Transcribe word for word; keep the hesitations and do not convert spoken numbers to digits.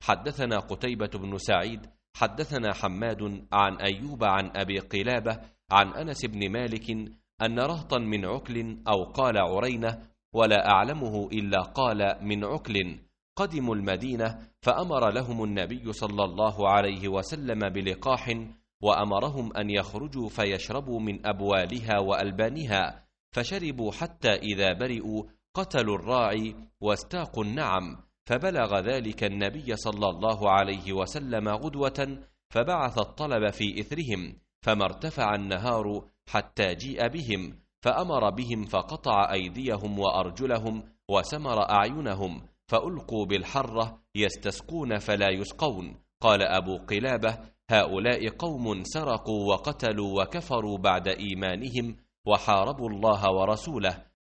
حدثنا قتيبة بن سعيد حدثنا حماد عن أيوب عن أبي قلابة عن أنس بن مالك أن رهطا من عكل أو قال عرينة ولا أعلمه إلا قال من عكل قدموا المدينة فأمر لهم النبي صلى الله عليه وسلم بلقاح وأمرهم أن يخرجوا فيشربوا من أبوالها وألبانها، فشربوا حتى إذا برئوا قتلوا الراعي واستاقوا النعم، فبلغ ذلك النبي صلى الله عليه وسلم غدوة فبعث الطلب في إثرهم، فما ارتفع النهار حتى جيء بهم، فأمر بهم فقطع أيديهم وأرجلهم وسمر أعينهم، فألقوا بالحرة يستسقون فلا يسقون. قال أبو قلابة: هؤلاء قوم سرقوا وقتلوا وكفروا بعد إيمانهم وحاربوا الله ورسوله،